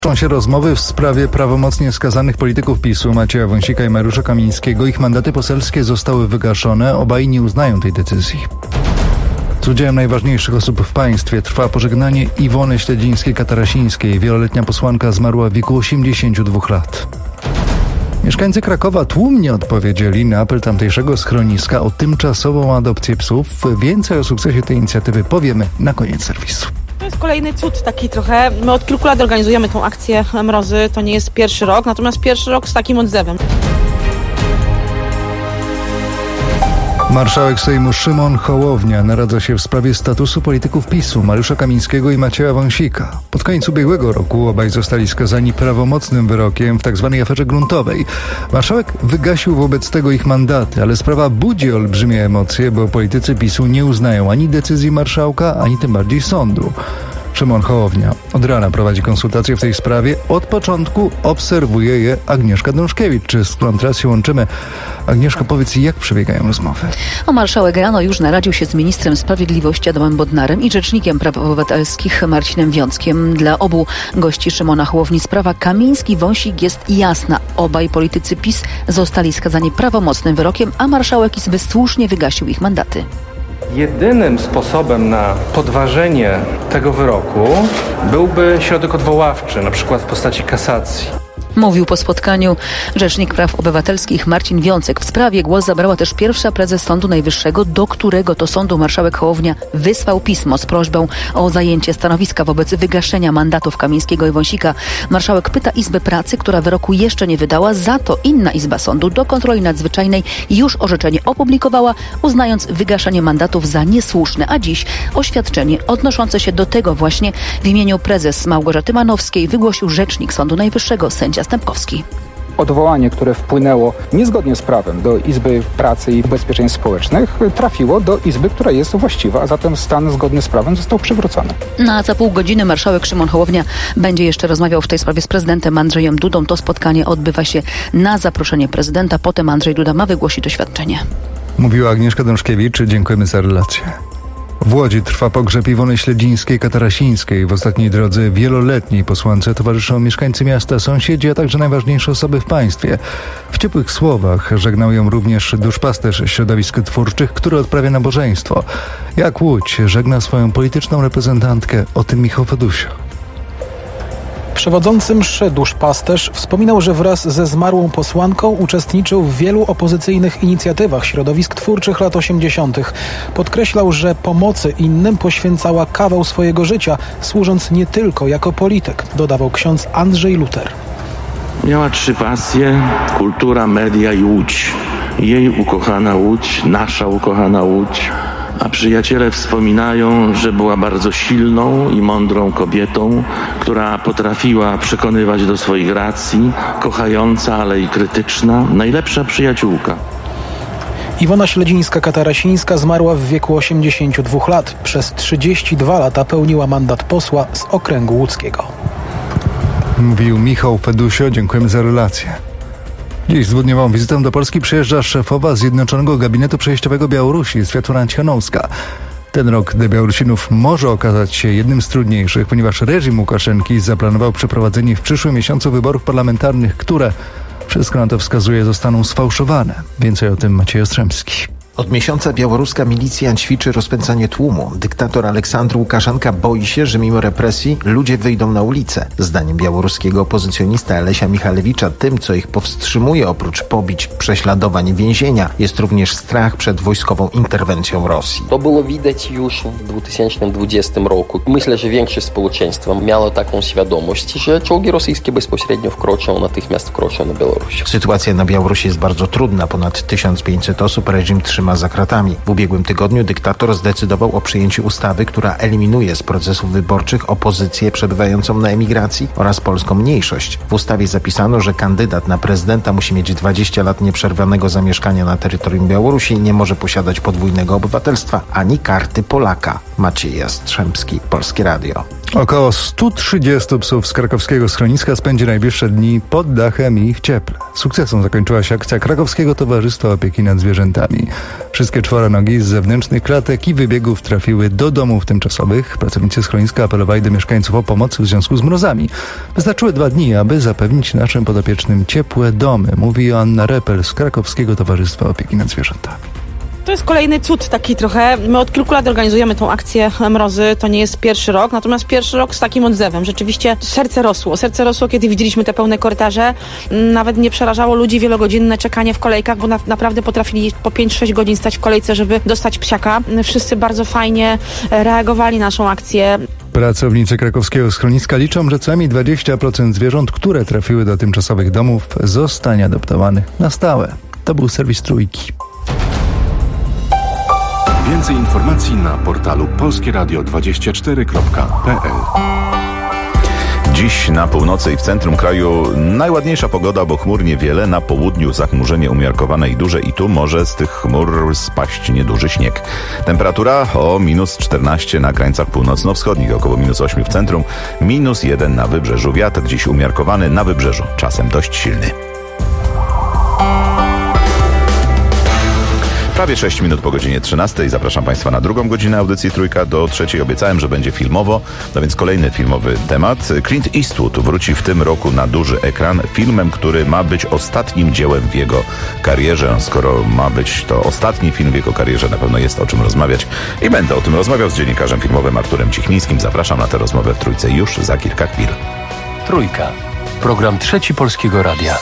Toczą się rozmowy w sprawie prawomocnie skazanych polityków PiS-u Macieja Wąsika i Mariusza Kamińskiego. Ich mandaty poselskie zostały wygaszone. Obaj nie uznają tej decyzji. Z udziałem najważniejszych osób w państwie trwa pożegnanie Iwony Śledzińskiej-Katarasińskiej. Wieloletnia posłanka zmarła w wieku 82 lat. Mieszkańcy Krakowa tłumnie odpowiedzieli na apel tamtejszego schroniska o tymczasową adopcję psów. Więcej o sukcesie tej inicjatywy powiemy na koniec serwisu. To jest kolejny cud taki trochę. My od kilku lat organizujemy tą akcję Mrozy. To nie jest pierwszy rok, natomiast pierwszy rok z takim odzewem. Marszałek Sejmu Szymon Hołownia naradza się w sprawie statusu polityków PiS-u Mariusza Kamińskiego i Macieja Wąsika. Pod koniec ubiegłego roku obaj zostali skazani prawomocnym wyrokiem w tzw. aferze gruntowej. Marszałek wygasił wobec tego ich mandaty, ale sprawa budzi olbrzymie emocje, bo politycy PiS-u nie uznają ani decyzji marszałka, ani tym bardziej sądu. Szymon Hołownia od rana prowadzi konsultacje w tej sprawie. Od początku obserwuje je Agnieszka Dążkiewicz, z którą teraz się łączymy. Agnieszka, powiedz, jak przebiegają rozmowy? Marszałek rano już naradził się z ministrem sprawiedliwości Adamem Bodnarem i rzecznikiem praw obywatelskich Marcinem Wiąckiem. Dla obu gości Szymona Hołowni sprawa Kamiński-Wąsik jest jasna. Obaj politycy PiS zostali skazani prawomocnym wyrokiem, a marszałek Izby słusznie wygasił ich mandaty. Jedynym sposobem na podważenie tego wyroku byłby środek odwoławczy, na przykład w postaci kasacji. Mówił po spotkaniu rzecznik praw obywatelskich Marcin Wiącek. W sprawie głos zabrała też pierwsza prezes Sądu Najwyższego, do którego to sądu marszałek Hołownia wysłał pismo z prośbą o zajęcie stanowiska wobec wygaszenia mandatów Kamińskiego i Wąsika. Marszałek pyta Izbę Pracy, która wyroku jeszcze nie wydała, za to inna Izba Sądu do Kontroli Nadzwyczajnej już orzeczenie opublikowała, uznając wygaszenie mandatów za niesłuszne, a dziś oświadczenie odnoszące się do tego właśnie w imieniu prezes Małgorzaty Manowskiej wygłosił rzecznik Sądu Najwyższego, sędzia Stępkowski. Odwołanie, które wpłynęło niezgodnie z prawem do Izby Pracy i Ubezpieczeń Społecznych, trafiło do Izby, która jest właściwa, a zatem stan zgodny z prawem został przywrócony. Za pół godziny marszałek Szymon Hołownia będzie jeszcze rozmawiał w tej sprawie z prezydentem Andrzejem Dudą. To spotkanie odbywa się na zaproszenie prezydenta. Potem Andrzej Duda ma wygłosić oświadczenie. Mówiła Agnieszka Dążkiewicz. Dziękujemy za relację. W Łodzi trwa pogrzeb Iwony Śledzińskiej-Katarasińskiej. W ostatniej drodze wieloletniej posłance towarzyszą mieszkańcy miasta, sąsiedzi, a także najważniejsze osoby w państwie. W ciepłych słowach żegnał ją również duszpasterz środowisk twórczych, który odprawia nabożeństwo. Jak Łódź żegna swoją polityczną reprezentantkę, o tym Michał Fedusio. Przewodzący mszy duszpasterz wspominał, że wraz ze zmarłą posłanką uczestniczył w wielu opozycyjnych inicjatywach środowisk twórczych lat 80. Podkreślał, że pomocy innym poświęcała kawał swojego życia, służąc nie tylko jako polityk, dodawał ksiądz Andrzej Luter. Miała 3 pasje: kultura, media i Łódź. Jej ukochana Łódź, nasza ukochana Łódź. A przyjaciele wspominają, że była bardzo silną i mądrą kobietą, która potrafiła przekonywać do swoich racji, kochająca, ale i krytyczna, najlepsza przyjaciółka. Iwona Śledzińska-Katarasińska zmarła w wieku 82 lat. Przez 32 lata pełniła mandat posła z okręgu łódzkiego. Mówił Michał Fedusio. Dziękujemy za relację. Dziś z dwudniową wizytą do Polski przyjeżdża szefowa Zjednoczonego Gabinetu Przejściowego Białorusi, Światłana Cichanouska. Ten rok dla Białorusinów może okazać się jednym z trudniejszych, ponieważ reżim Łukaszenki zaplanował przeprowadzenie w przyszłym miesiącu wyborów parlamentarnych, które, wszystko na to wskazuje, zostaną sfałszowane. Więcej o tym Maciej Ostrzemski. Od miesiąca białoruska milicja ćwiczy rozpędzanie tłumu. Dyktator Aleksandr Łukaszenka boi się, że mimo represji ludzie wyjdą na ulicę. Zdaniem białoruskiego opozycjonista Alesia Michalewicza tym, co ich powstrzymuje oprócz pobić, prześladowań i więzienia, jest również strach przed wojskową interwencją Rosji. To było widać już w 2020 roku. Myślę, że większość społeczeństwa miało taką świadomość, że czołgi rosyjskie bezpośrednio natychmiast wkroczą na Białoruś. Sytuacja na Białorusi jest bardzo trudna. Ponad 1500 osób reżim trzyma za kratami. W ubiegłym tygodniu dyktator zdecydował o przyjęciu ustawy, która eliminuje z procesów wyborczych opozycję przebywającą na emigracji oraz polską mniejszość. W ustawie zapisano, że kandydat na prezydenta musi mieć 20 lat nieprzerwanego zamieszkania na terytorium Białorusi i nie może posiadać podwójnego obywatelstwa ani karty Polaka. Maciej Jastrzębski, Polskie Radio. Około 130 psów z krakowskiego schroniska spędzi najbliższe dni pod dachem i w cieple. Sukcesem zakończyła się akcja Krakowskiego Towarzystwa Opieki nad Zwierzętami. Wszystkie czworonogi z zewnętrznych klatek i wybiegów trafiły do domów tymczasowych. Pracownicy schroniska apelowali do mieszkańców o pomoc w związku z mrozami. Wystarczyły 2 dni, aby zapewnić naszym podopiecznym ciepłe domy, mówi Joanna Repel z Krakowskiego Towarzystwa Opieki nad Zwierzętami. To jest kolejny cud taki trochę. My od kilku lat organizujemy tą akcję Mrozy. To nie jest pierwszy rok, natomiast pierwszy rok z takim odzewem. Rzeczywiście serce rosło, kiedy widzieliśmy te pełne korytarze. Nawet nie przerażało ludzi wielogodzinne czekanie w kolejkach, bo naprawdę potrafili po 5-6 godzin stać w kolejce, żeby dostać psiaka. Wszyscy bardzo fajnie reagowali na naszą akcję. Pracownicy krakowskiego schroniska liczą, że co najmniej 20% zwierząt, które trafiły do tymczasowych domów, zostanie adoptowanych na stałe. To był serwis Trójki. Więcej informacji na portalu polskieradio24.pl. Dziś na północy i w centrum kraju najładniejsza pogoda, bo chmur niewiele. Na południu zachmurzenie umiarkowane i duże i tu może z tych chmur spaść nieduży śnieg. Temperatura o -14 na krańcach północno-wschodnich, około -8 w centrum, -1 na wybrzeżu. Wiatr dziś umiarkowany na wybrzeżu, czasem dość silny. Prawie 6 minut po godzinie 13. Zapraszam Państwa na drugą godzinę audycji Trójka. Do trzeciej obiecałem, że będzie filmowo, no więc kolejny filmowy temat. Clint Eastwood wróci w tym roku na duży ekran filmem, który ma być ostatnim dziełem w jego karierze. Skoro ma być to ostatni film w jego karierze, na pewno jest o czym rozmawiać. I będę o tym rozmawiał z dziennikarzem filmowym Arturem Cichmińskim. Zapraszam na tę rozmowę w Trójce już za kilka chwil. Trójka. Program Trzeci Polskiego Radia.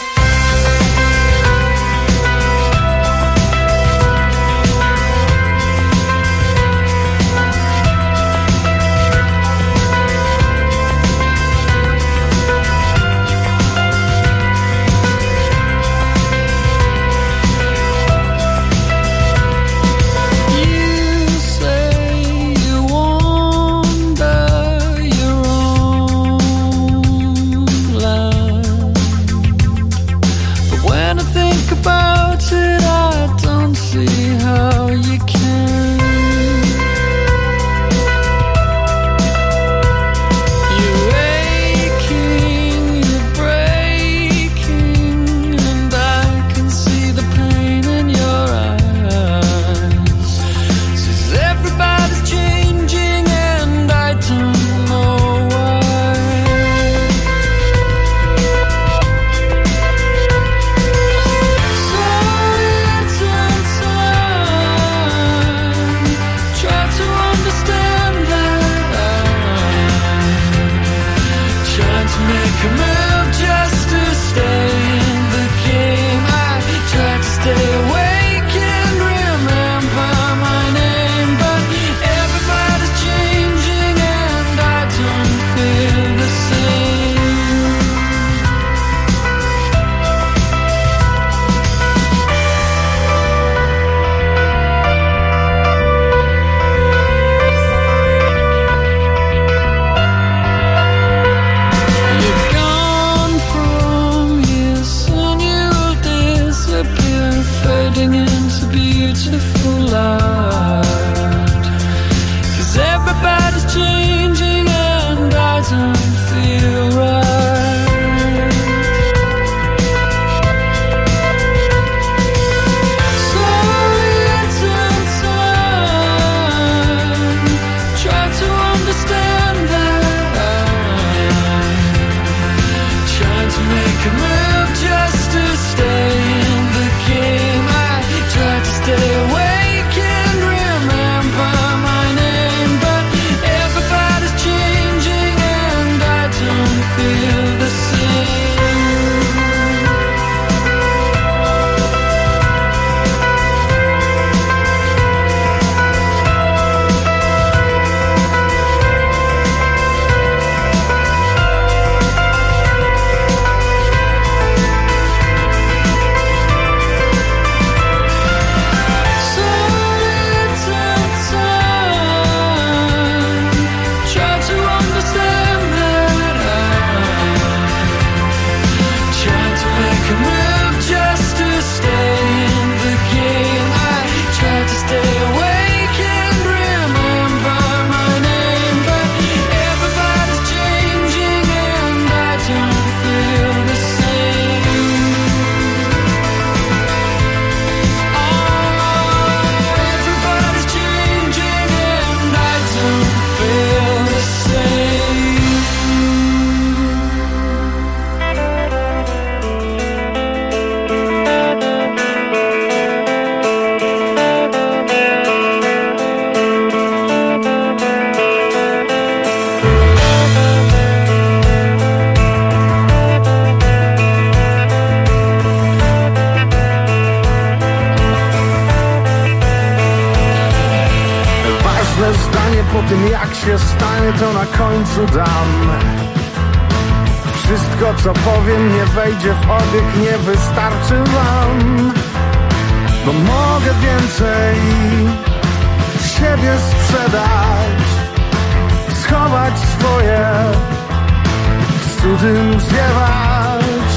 się stanie, to na końcu dam. Wszystko, co powiem, nie wejdzie w obieg, nie wystarczy wam. Bo mogę więcej siebie sprzedać, schować swoje, z cudzym zwiewać.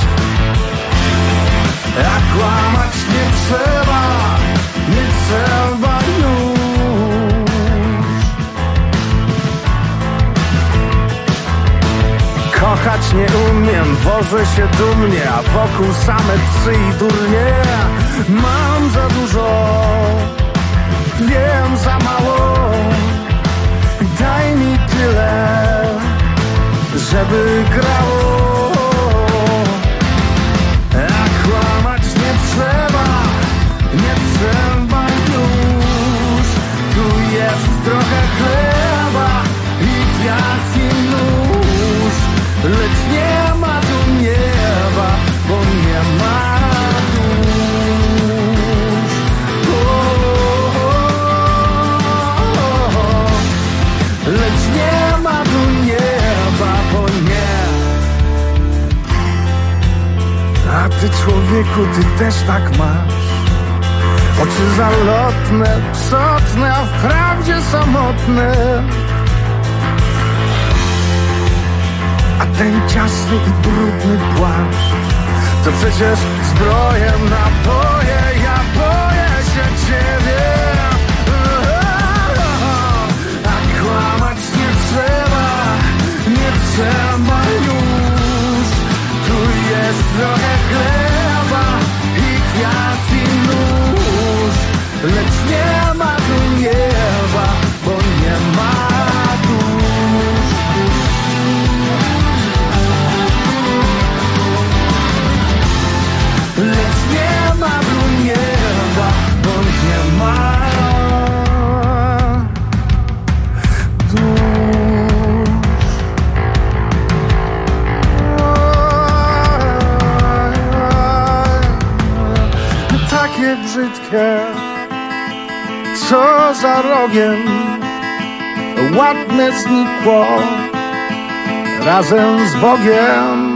A kłamać nie trzeba, nie trzeba już. Kochać nie umiem, wożę się dumnie, a wokół same psy i durnie. Mam za dużo, wiem za mało. Daj mi tyle, żeby grało. A kłamać nie trzeba, nie trzeba już. Tu jest trochę chleba i wiatr i nóż. Lecz nie ma tu nieba, bo nie ma dusz. Lecz nie ma tu nieba, bo nie. A ty, człowieku, ty też tak masz. Oczy zalotne, psotne, a wprawdzie samotne. A ten ciasny i brudny płaszcz to przecież zbrojem naboje. Ja boję się ciebie. A kłamać nie trzeba, nie trzeba już. Tu jest trochę chleba i kwiat i nóż. Lecz nie ma tu nieba, bo nie ma dusz. Lecz nie ma tu nieba, bo nie ma dusz. Takie brzydkie, co za rogiem, ładne znikło razem z Bogiem.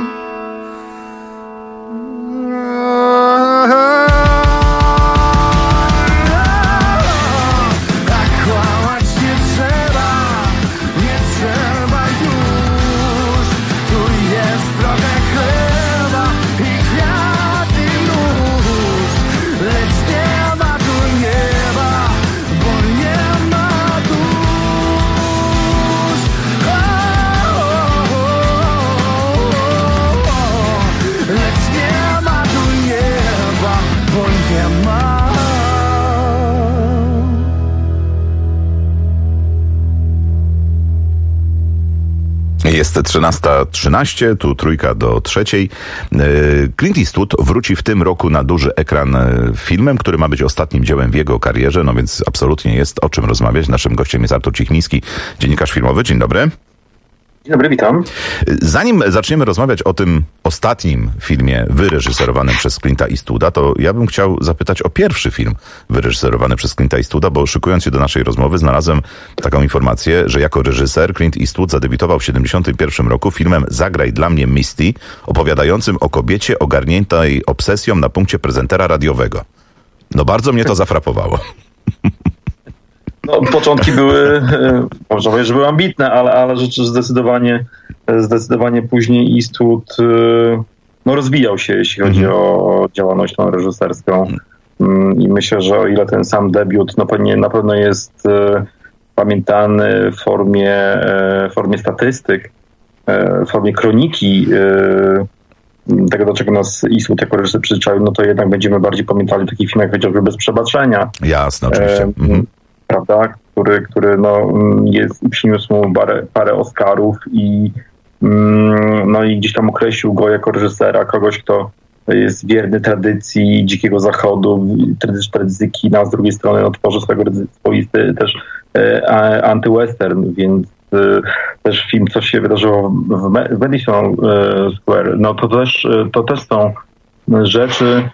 Jest 13:13, tu 2:55. Clint Eastwood wróci w tym roku na duży ekran filmem, który ma być ostatnim dziełem w jego karierze, no więc absolutnie jest o czym rozmawiać. Naszym gościem jest Artur Cichmiński, dziennikarz filmowy. Dzień dobry. Dzień dobry, witam. Zanim zaczniemy rozmawiać o tym ostatnim filmie wyreżyserowanym przez Clint'a Eastwooda, to ja bym chciał zapytać o pierwszy film wyreżyserowany przez Clint'a Eastwooda, bo szykując się do naszej rozmowy znalazłem taką informację, że jako reżyser Clint Eastwood zadebiutował w 1971 roku filmem Zagraj dla mnie Misty, opowiadającym o kobiecie ogarniętej obsesją na punkcie prezentera radiowego. No bardzo mnie to zafrapowało. No, początki były, można powiedzieć, że były ambitne, ale rzeczy zdecydowanie później Eastwood rozwijał się, jeśli chodzi o działalność tą reżyserską. I myślę, że o ile ten sam debiut na pewno jest pamiętany w formie statystyk, w formie kroniki tego, do czego nas Eastwood jako reżyser przyzwyczaił, no to jednak będziemy bardziej pamiętali taki film jak chociażby Bez przebaczenia. Jasne, oczywiście. Prawda, który jest i przyniósł mu parę Oscarów i gdzieś tam określił go jako reżysera, kogoś, kto jest wierny tradycji Dzikiego Zachodu, tradycji kina, z drugiej strony tworzy swoisty też anty-western, więc też film, co się wydarzyło w Madison Square, no to też są rzeczy.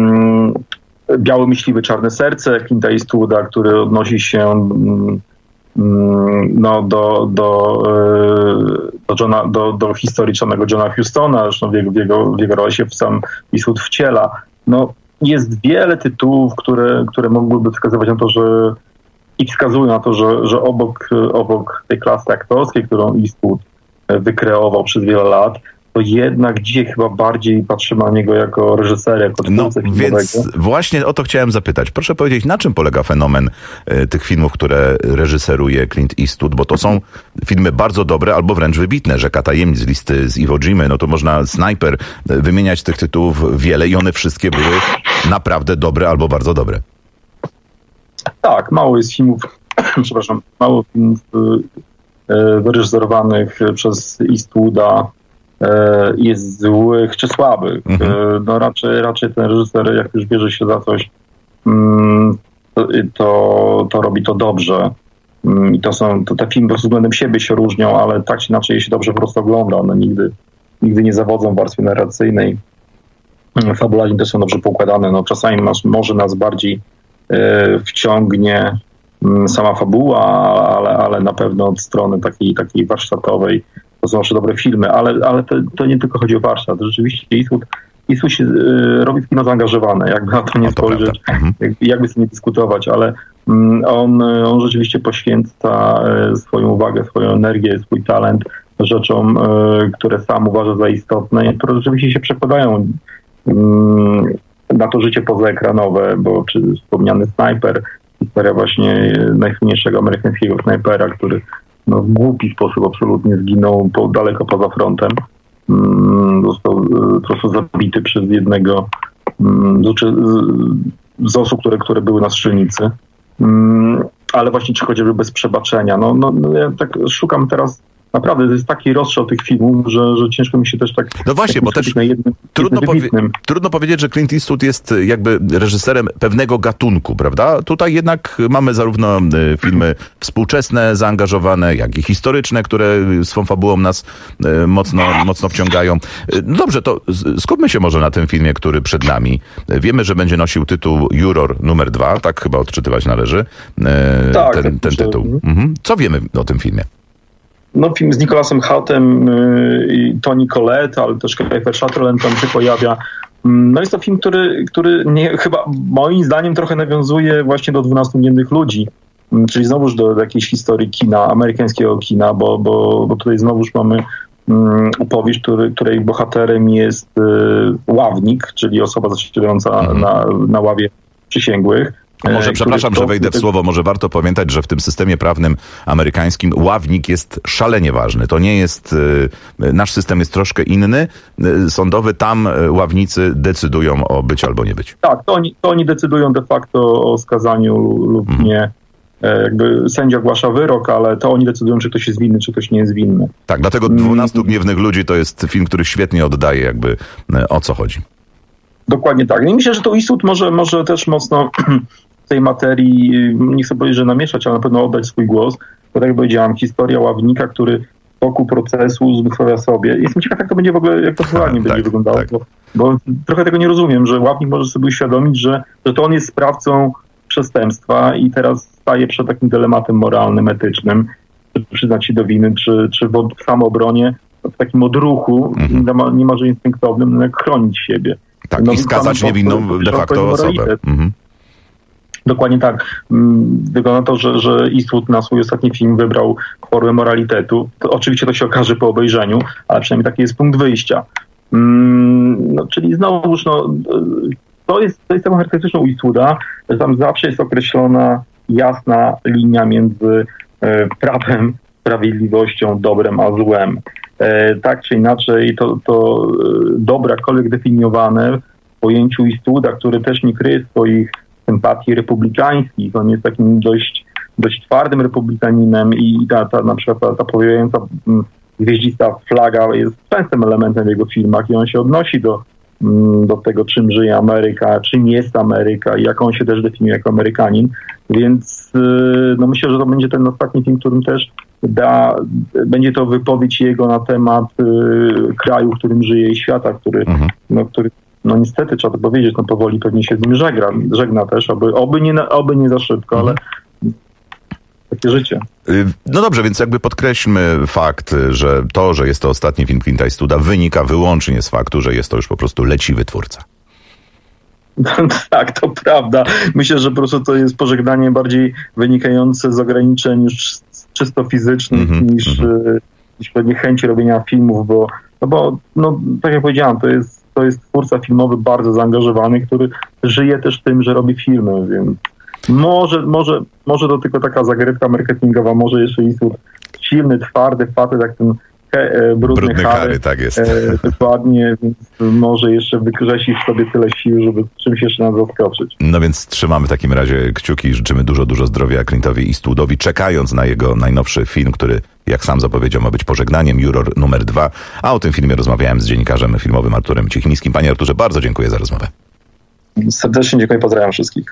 Biały myśliwy, czarne serce Clint'a Eastwooda, który odnosi się do historycznego Johna Hustona, zresztą w jego rolę się sam Eastwood wciela. No, jest wiele tytułów, które mogłyby wskazywać na to, wskazują na to, że obok tej klasy aktorskiej, którą Eastwood wykreował przez wiele lat, to jednak dzisiaj chyba bardziej patrzymy na niego jako reżysera, jako twórcę filmowego. Więc właśnie o to chciałem zapytać. Proszę powiedzieć, na czym polega fenomen tych filmów, które reżyseruje Clint Eastwood, bo to są filmy bardzo dobre albo wręcz wybitne. Rzeka tajemnic, listy z Iwo Jimy, no to można Sniper wymieniać tych tytułów wiele i one wszystkie były naprawdę dobre albo bardzo dobre. Tak, mało jest filmów, mało filmów wyreżyserowanych przez Eastwooda jest złych czy słabych. No raczej ten reżyser, jak już bierze się za coś, to robi to dobrze. I te filmy względem siebie się różnią, ale tak czy inaczej je się dobrze po prostu ogląda. One nigdy nie zawodzą w warstwie narracyjnej. Fabularnie też są dobrze poukładane. No, czasami może nas bardziej wciągnie sama fabuła, ale na pewno od strony takiej warsztatowej to są zawsze dobre filmy, ale to nie tylko chodzi o warsztat. Rzeczywiście Eastwood się robi kino zaangażowane, jakby na to nie spojrzeć, jakby sobie nie dyskutować, ale on rzeczywiście poświęca swoją uwagę, swoją energię, swój talent rzeczom, które sam uważa za istotne i które rzeczywiście się przekładają na to życie pozaekranowe, bo czy wspomniany Sniper, historia właśnie najsłynniejszego amerykańskiego snajpera, który w głupi sposób absolutnie zginął daleko poza frontem. Został po prostu zabity przez jednego z osób, które były na strzelnicy. Ale właśnie czy choćby bez przebaczenia. Ja tak szukam teraz. Naprawdę, to jest taki rozstrzał tych filmów, że ciężko mi się też tak... No właśnie, bo też trudno powiedzieć, że Clint Eastwood jest jakby reżyserem pewnego gatunku, prawda? Tutaj jednak mamy zarówno filmy współczesne, zaangażowane, jak i historyczne, które swą fabułą nas mocno wciągają. No dobrze, to skupmy się może na tym filmie, który przed nami. Wiemy, że będzie nosił tytuł Juror numer 2, tak chyba odczytywać należy ten tytuł. Co wiemy o tym filmie? No, film z Nicholasem Houghtem i Toni Collette, ale też Kiefer Sutherland tam się pojawia. No jest to film, który chyba moim zdaniem trochę nawiązuje właśnie do 12 Dniewnych ludzi, czyli znowuż do jakiejś historii kina, amerykańskiego kina, bo tutaj znowuż mamy opowieść, której bohaterem jest ławnik, czyli osoba zasiadająca na ławie przysięgłych. A może, przepraszam, że wejdę w słowo, może warto pamiętać, że w tym systemie prawnym amerykańskim ławnik jest szalenie ważny. To nie jest, nasz system jest troszkę inny, sądowy, tam ławnicy decydują o być albo nie być. Tak, to oni decydują de facto o skazaniu lub nie. Jakby sędzia ogłasza wyrok, ale to oni decydują, czy ktoś jest winny, czy ktoś nie jest winny. Tak, dlatego 12 Gniewnych ludzi to jest film, który świetnie oddaje jakby o co chodzi. Dokładnie tak. I myślę, że to Eastwood może też mocno w tej materii, nie chcę powiedzieć, że namieszać, ale na pewno oddać swój głos. Bo tak jak powiedziałam, historia ławnika, który wokół procesu uzmysławia sobie. Jestem ciekaw, jak to będzie w ogóle, jak to formalnie będzie wyglądało. Tak. Bo trochę tego nie rozumiem, że ławnik może sobie uświadomić, że to on jest sprawcą przestępstwa i teraz staje przed takim dylematem moralnym, etycznym, czy przyznać się do winy, czy w samoobronie, w takim odruchu, niemalże instynktownym, jak chronić siebie. Tak, i skazać niewinną de facto osobę. Dokładnie tak. Wygląda to, że Eastwood na swój ostatni film wybrał formę moralitetu. Oczywiście to się okaże po obejrzeniu, ale przynajmniej taki jest punkt wyjścia. Czyli znowuż, to jest taką charakterystyczną Eastwooda, że tam zawsze jest określona jasna linia między prawem, sprawiedliwością, dobrem a złem. Tak czy inaczej to dobro, jakkolwiek definiowane w pojęciu Eastwooda, który też nie kryje swoich sympatii republikańskich. On jest takim dość twardym republikaninem i na przykład ta pojawiająca gwieździsta flaga jest częstym elementem w jego filmach i on się odnosi do tego, czym żyje Ameryka, czym jest Ameryka i jak on się też definiuje jako Amerykanin. Więc myślę, że to będzie ten ostatni film, którym też będzie to wypowiedź jego na temat kraju, w którym żyje i świata, który niestety, trzeba to powiedzieć, powoli pewnie się z nim żegna też, oby nie za szybko, ale takie życie. No dobrze, więc jakby podkreślmy fakt, że jest to ostatni film Clint'a Eastwooda, wynika wyłącznie z faktu, że jest to już po prostu leciwy twórca. Tak, to prawda. Myślę, że po prostu to jest pożegnanie bardziej wynikające z ograniczeń już czysto fizycznych niż pewnie chęci robienia filmów, bo tak jak powiedziałem, to jest twórca filmowy bardzo zaangażowany, który żyje też tym, że robi filmy, więc może to tylko taka zagrywka marketingowa, może jeszcze Eastwood silny, twardy facet, jak ten brudny Harry, tak jest. Dokładnie, więc może jeszcze wykrzesi w sobie tyle sił, żeby czymś jeszcze nas zaskoczyć. No więc trzymamy w takim razie kciuki i życzymy dużo zdrowia Clint'owi Eastwoodowi, czekając na jego najnowszy film, który, jak sam zapowiedział, ma być pożegnaniem, Juror numer 2. A o tym filmie rozmawiałem z dziennikarzem filmowym Arturem Cichlińskim. Panie Arturze, bardzo dziękuję za rozmowę. Serdecznie dziękuję, pozdrawiam wszystkich.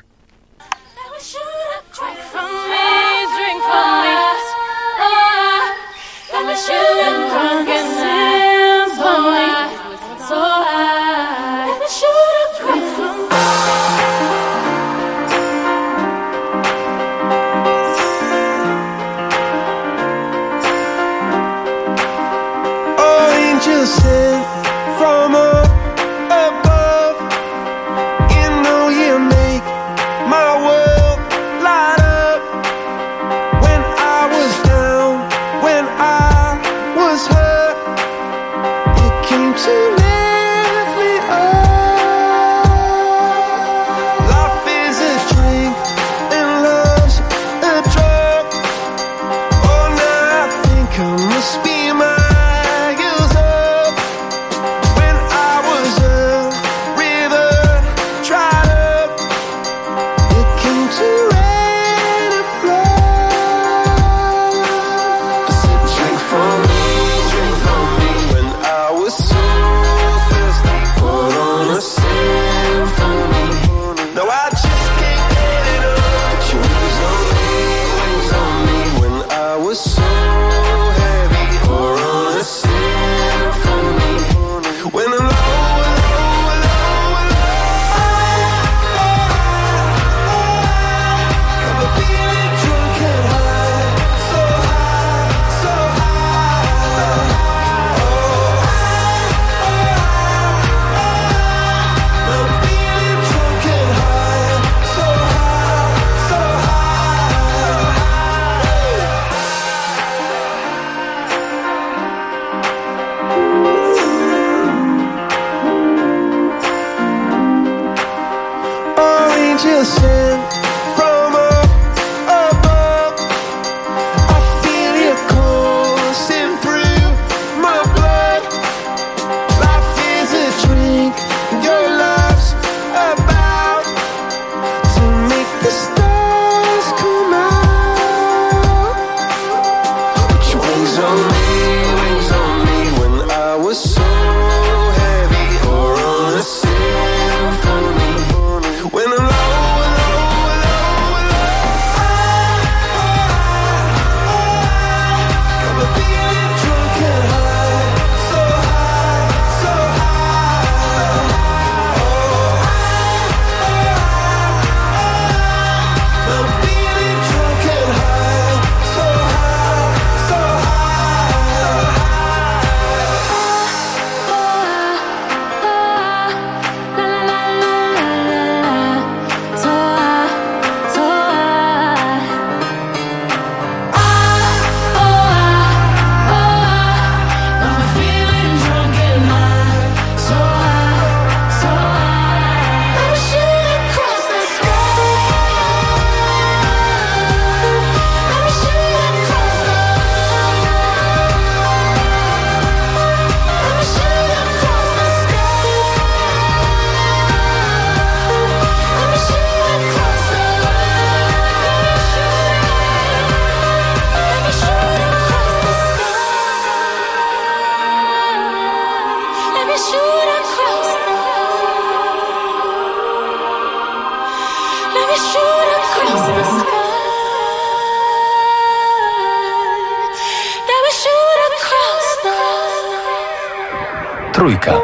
Trójka.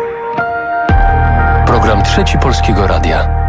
Program Trzeci Polskiego Radia.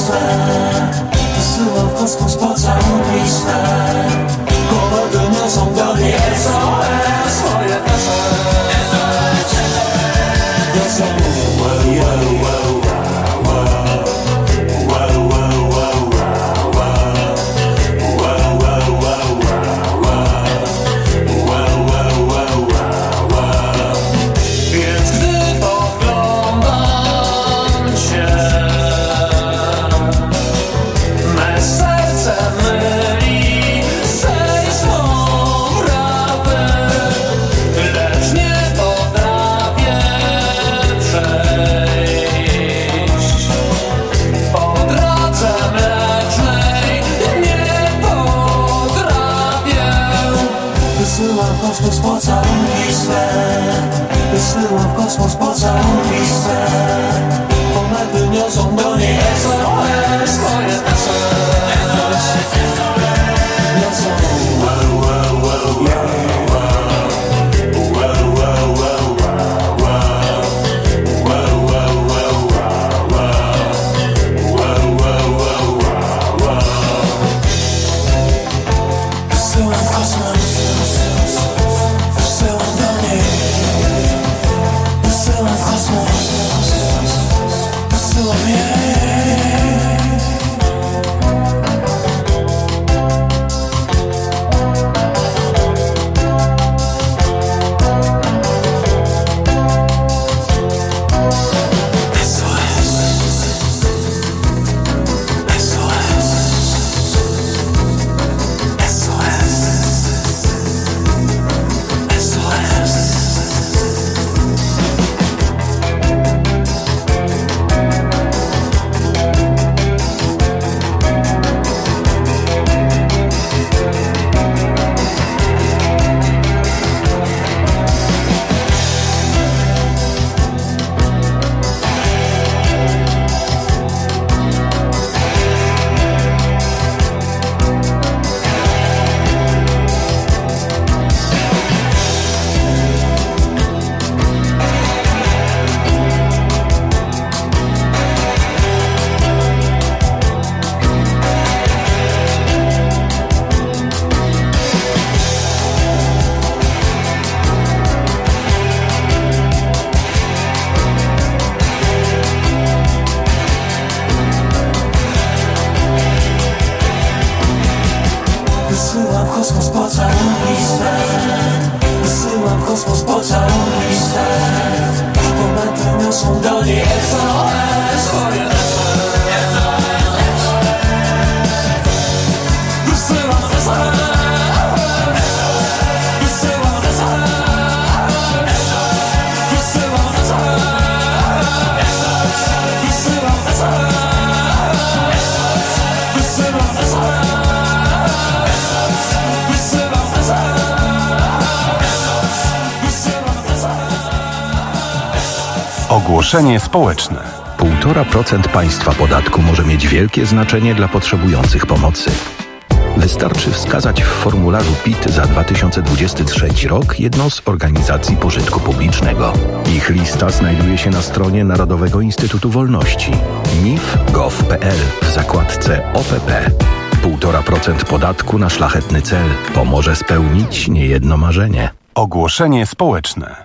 Wysyłam w kosmos pocałunki swe. Komety niosą do mnie SOS, swoje kosmos pocałunki swe. Wysyłam w kosmos pocałunki swe. Komety niosą do niej SOS, swoje SOS. Niosą Ogłoszenie społeczne. 1,5% państwa podatku może mieć wielkie znaczenie dla potrzebujących pomocy. Wystarczy wskazać w formularzu PIT za 2023 rok jedną z organizacji pożytku publicznego. Ich lista znajduje się na stronie Narodowego Instytutu Wolności nif.gov.pl w zakładce OPP. 1,5% podatku na szlachetny cel pomoże spełnić niejedno marzenie. Ogłoszenie społeczne.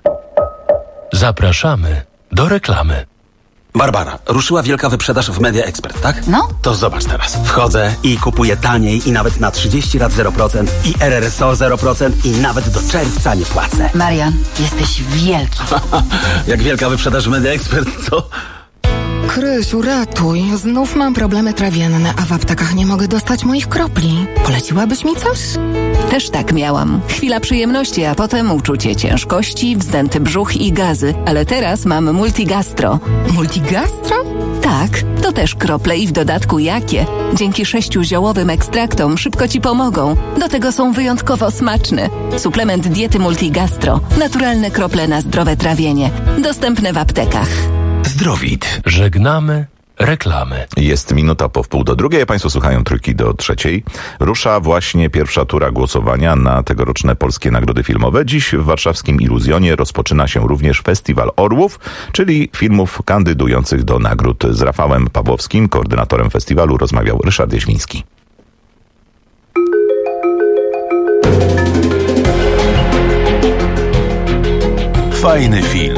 Zapraszamy do reklamy. Barbara, ruszyła wielka wyprzedaż w Media Expert, tak? No. To zobacz teraz. Wchodzę i kupuję taniej i nawet na 30 lat 0% i RRSO 0% i nawet do czerwca nie płacę. Marian, jesteś wielki. Jak wielka wyprzedaż w Media Expert, co? Krysiu, ratuj. Znów mam problemy trawienne, a w aptekach nie mogę dostać moich kropli. Poleciłabyś mi coś? Też tak miałam. Chwila przyjemności, a potem uczucie ciężkości, wzdęty brzuch i gazy. Ale teraz mam Multigastro. Multigastro? Tak, to też krople i w dodatku jakie. Dzięki 6 ziołowym ekstraktom szybko Ci pomogą. Do tego są wyjątkowo smaczne. Suplement diety Multigastro. Naturalne krople na zdrowe trawienie. Dostępne w aptekach. Zdrowit. Żegnamy Reklamy. Jest minuta po 1:30, a Państwo słuchają Trójki do 3:00. Rusza właśnie pierwsza tura głosowania na tegoroczne polskie nagrody filmowe. Dziś w warszawskim Iluzjonie rozpoczyna się również Festiwal Orłów, czyli filmów kandydujących do nagród. Z Rafałem Pawłowskim, koordynatorem festiwalu, rozmawiał Ryszard Jaźwiński. Fajny film.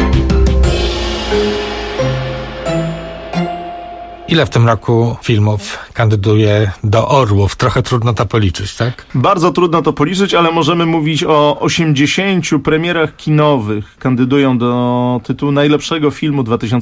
Ile w tym roku filmów kandyduje do Orłów? Trochę trudno to policzyć, tak? Bardzo trudno to policzyć, ale możemy mówić o 80 premierach kinowych. Kandydują do tytułu najlepszego filmu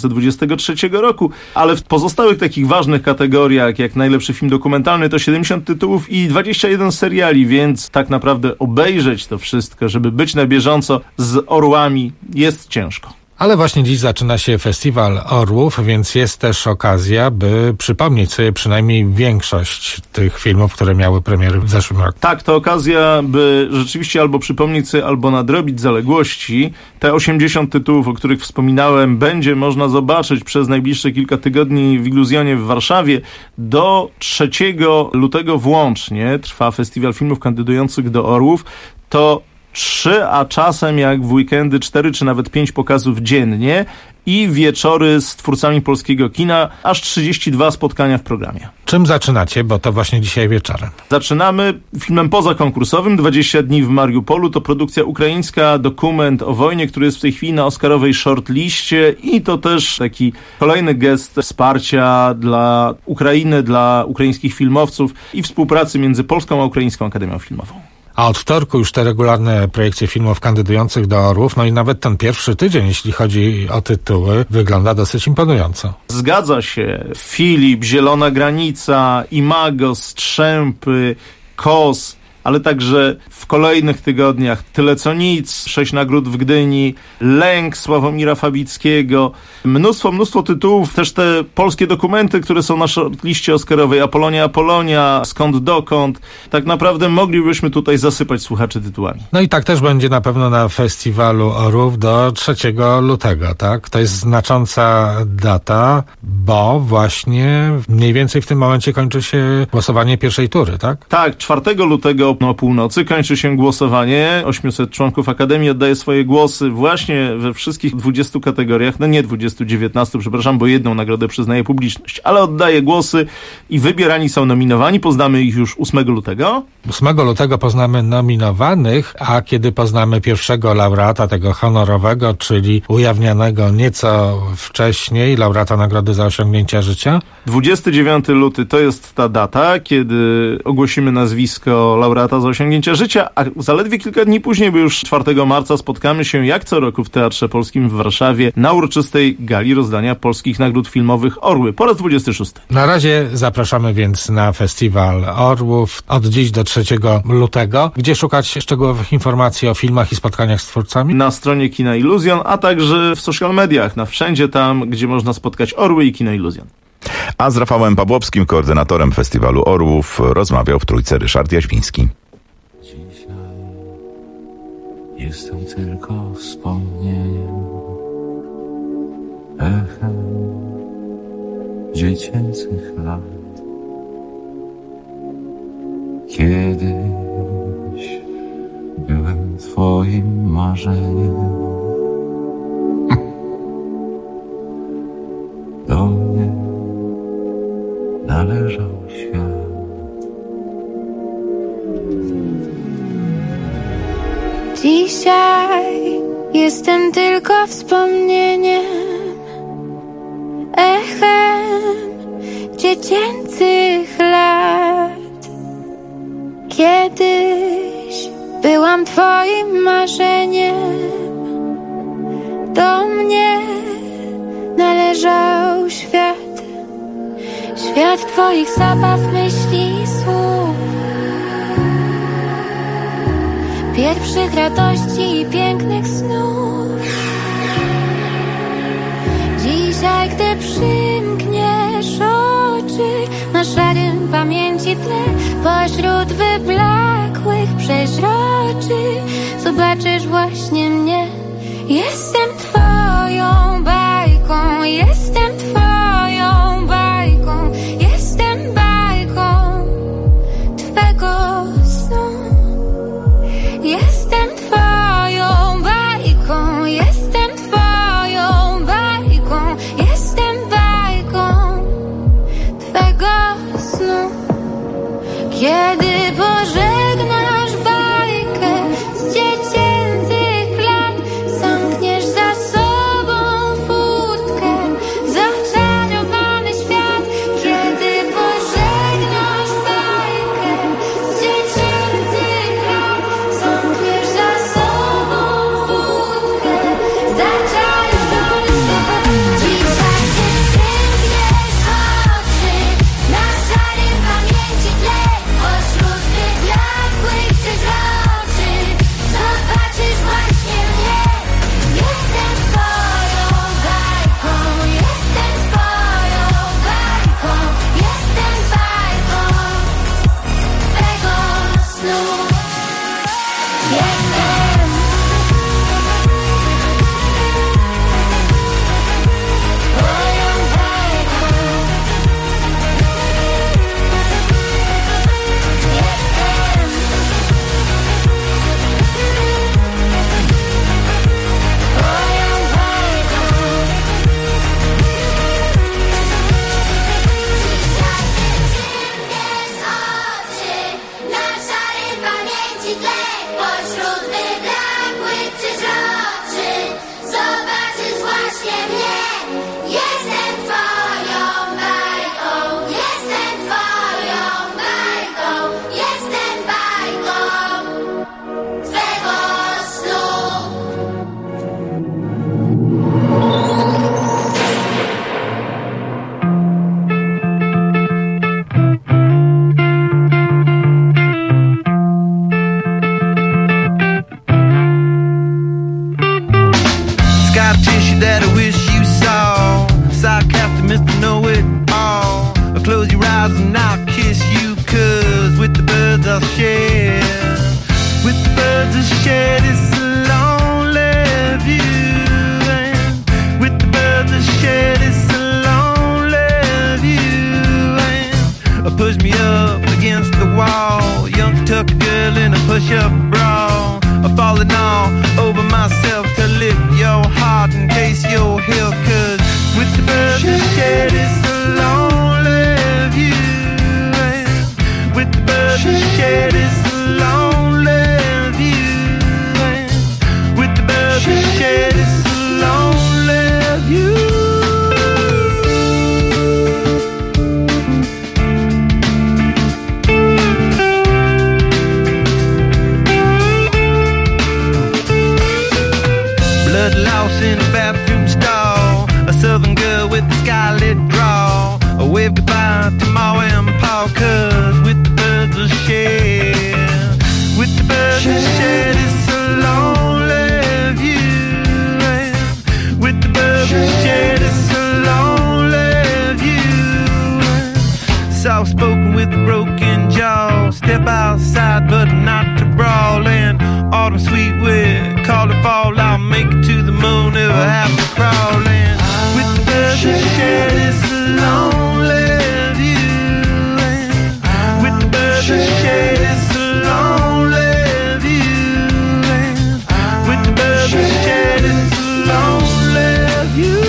2023 roku, ale w pozostałych takich ważnych kategoriach, jak najlepszy film dokumentalny, to 70 tytułów i 21 seriali, więc tak naprawdę obejrzeć to wszystko, żeby być na bieżąco z Orłami, jest ciężko. Ale właśnie dziś zaczyna się Festiwal Orłów, więc jest też okazja, by przypomnieć sobie przynajmniej większość tych filmów, które miały premiery w zeszłym roku. Tak, to okazja, by rzeczywiście albo przypomnieć sobie, albo nadrobić zaległości. Te 80 tytułów, o których wspominałem, będzie można zobaczyć przez najbliższe kilka tygodni w Iluzjonie w Warszawie. Do 3 lutego włącznie trwa Festiwal Filmów kandydujących do Orłów. To 3, a czasem jak w weekendy 4 czy nawet 5 pokazów dziennie i wieczory z twórcami polskiego kina, aż 32 spotkania w programie. Czym zaczynacie? Bo to właśnie dzisiaj wieczorem. Zaczynamy filmem pozakonkursowym 20 dni w Mariupolu. To produkcja ukraińska, dokument o wojnie, który jest w tej chwili na oscarowej shortliście i to też taki kolejny gest wsparcia dla Ukrainy, dla ukraińskich filmowców i współpracy między Polską a Ukraińską Akademią Filmową. A od wtorku już te regularne projekcje filmów kandydujących do Orłów, no i nawet ten pierwszy tydzień, jeśli chodzi o tytuły, wygląda dosyć imponująco. Zgadza się. Filip, Zielona Granica, Imago, Strzępy, KOS, ale także w kolejnych tygodniach Tyle co nic, 6 nagród w Gdyni, Lęk Sławomira Fabickiego, mnóstwo tytułów, też te polskie dokumenty, które są na liście oscarowej, Apolonia, Skąd dokąd. Tak naprawdę moglibyśmy tutaj zasypać słuchaczy tytułami. No i tak też będzie na pewno na Festiwalu Orłów do 3 lutego, tak? To jest znacząca data, bo właśnie mniej więcej w tym momencie kończy się głosowanie pierwszej tury, tak? Tak, 4 lutego o północy kończy się głosowanie. 800 członków Akademii oddaje swoje głosy właśnie we wszystkich 20 kategoriach, no nie 20, 19, przepraszam, bo jedną nagrodę przyznaje publiczność, ale oddaje głosy i wybierani są nominowani. Poznamy ich już 8 lutego. 8 lutego poznamy nominowanych, a kiedy poznamy pierwszego laureata, tego honorowego, czyli ujawnionego nieco wcześniej, laureata Nagrody za osiągnięcia życia? 29 luty to jest ta data, kiedy ogłosimy nazwisko laureata za osiągnięcia życia, a zaledwie kilka dni później, bo już 4 marca spotkamy się jak co roku w Teatrze Polskim w Warszawie na uroczystej gali rozdania polskich nagród filmowych Orły po raz 26. Na razie zapraszamy więc na Festiwal Orłów od dziś do 3 lutego. Gdzie szukać szczegółowych informacji o filmach i spotkaniach z twórcami? Na stronie Kina Iluzjon, a także w social mediach, wszędzie tam, gdzie można spotkać Orły i Kino Iluzjon. A z Rafałem Pawłowskim, koordynatorem Festiwalu Orłów, rozmawiał w Trójce Ryszard Jaźwiński. Dzisiaj jestem tylko wspomnieniem, echem dziecięcych lat. Kiedyś byłem twoim marzeniem. Do mnie należał świat. Dzisiaj jestem tylko wspomnieniem, echem dziecięcych lat. Kiedyś byłam twoim marzeniem, do mnie należał świat. Świat twoich zabaw, myśli i słów, pierwszych radości i pięknych snów. Dzisiaj, gdy przymkniesz oczy na szarym pamięci tle, pośród wyblakłych przeźroczy zobaczysz właśnie mnie. Jestem twoją bajką, jestem twoją Kiedy pożegnasz bajkę z dziecięcych lat, zamkniesz za sobą furtkę, zaczarowany świat. Kiedy pożegnasz bajkę z dziecięcych lat, zamkniesz za sobą furtkę, zaczarowany świat. Dzisiaj ty przymkniesz oczy na szarym pamięci tle, pośród wyblakłych przeźroczy zobaczysz właśnie mnie. Jestem twoją bajką, jestem twoją bajką, jestem bajką twego snu. Jestem twoją bajką. Pośród wyblakłych przeźroczy zobaczysz właśnie mnie. Jestem twoją bajką, jestem twoją bajką, jestem bajką twego snu. Sky tissue that I wish you saw. Sarcastic Mr. Know-It-All. Close your eyes and I'll kiss you, 'cause with the birds I'll share. With the birds I'll share this lonely view. And with the birds I'll share this lonely view. And push me up against the wall. Young tuck girl in a push-up bra. Falling all over myself to lift your heart in case you're here. 'Cause with the birds I share this lonely view. And with the birds I share this lonely view. And with the birds I share this lonely view. Blood lost in a bathroom stall. A southern girl with a scarlet draw. A wave goodbye to Ma and Pa, 'cause with the birds I share. With the birds I share this lonely view. And with the birds I share this lonely view. Soft spoken with a broken jaw. Step outside but not to brawl. And autumn sweet wind, call it fall. I'll make it to the moon if I have to crawl. And with the birds I share this lonely view. And with the birds I share this lonely view. And with the birds I share this lonely view.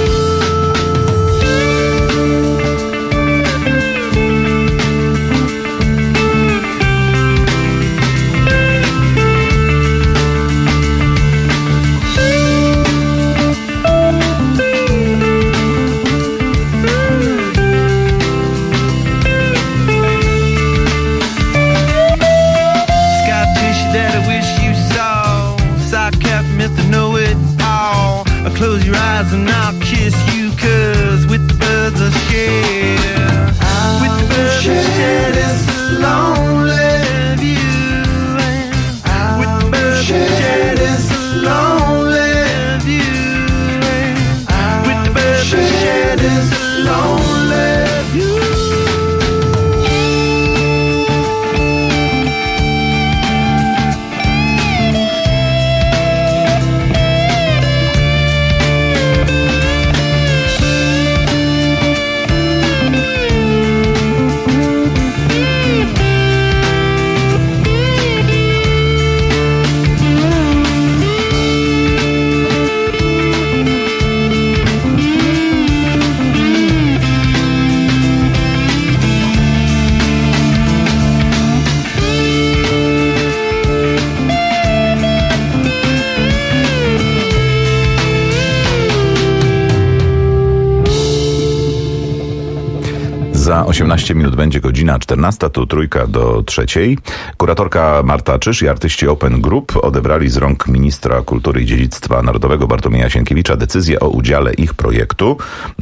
Za 18 minut będzie godzina 14, tu 2 do 3. Kuratorka Marta Czysz i artyści Open Group odebrali z rąk ministra kultury i dziedzictwa narodowego Bartłomieja Sienkiewicza decyzję o udziale ich projektu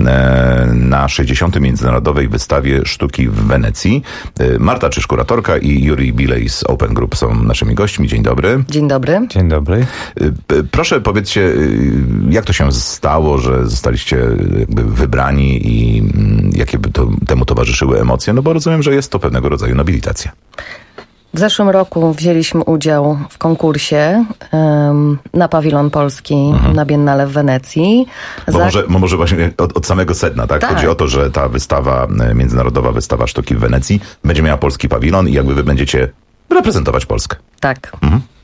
na 60. Międzynarodowej Wystawie Sztuki w Wenecji. Marta Czysz, kuratorka, i Jurij Bilej z Open Group są naszymi gośćmi. Dzień dobry. Dzień dobry. Dzień dobry. Proszę powiedzcie, jak to się stało, że zostaliście jakby wybrani i jakie by temu towarzyszyły emocje? No bo rozumiem, że jest to pewnego rodzaju nobilitacja. W zeszłym roku wzięliśmy udział w konkursie na Pawilon Polski na Biennale w Wenecji. Może właśnie od samego sedna, tak? Chodzi o to, że ta wystawa, Międzynarodowa Wystawa Sztuki w Wenecji będzie miała polski pawilon i jakby wy będziecie reprezentować Polskę. Tak.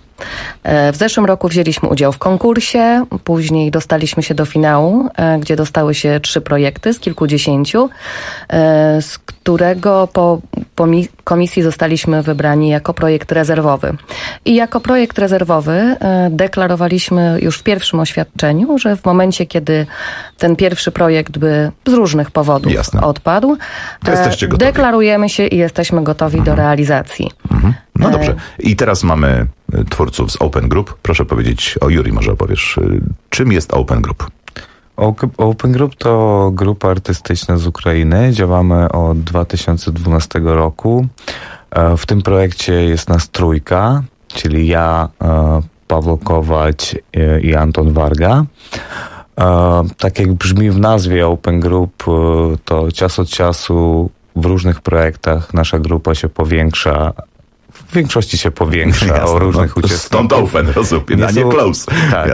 W zeszłym roku wzięliśmy udział w konkursie, później dostaliśmy się do finału, gdzie dostały się 3 projekty z kilkudziesięciu, z którego po komisji zostaliśmy wybrani jako projekt rezerwowy. I jako projekt rezerwowy deklarowaliśmy już w pierwszym oświadczeniu, że w momencie, kiedy ten pierwszy projekt by z różnych powodów odpadł, deklarujemy się i jesteśmy gotowi do realizacji. No dobrze. I teraz mamy twórców z Open Group. Proszę powiedzieć, o Juri może opowiesz, czym jest Open Group? Open Group to grupa artystyczna z Ukrainy. Działamy od 2012 roku. W tym projekcie jest nas 3, czyli ja, Pawło Kowacz i Anton Warga. Tak jak brzmi w nazwie Open Group, to czas od czasu w różnych projektach nasza grupa się powiększa. W większości się powiększa o różnych uczestnikach. Stąd open, rozumiem, a nie close. Tak,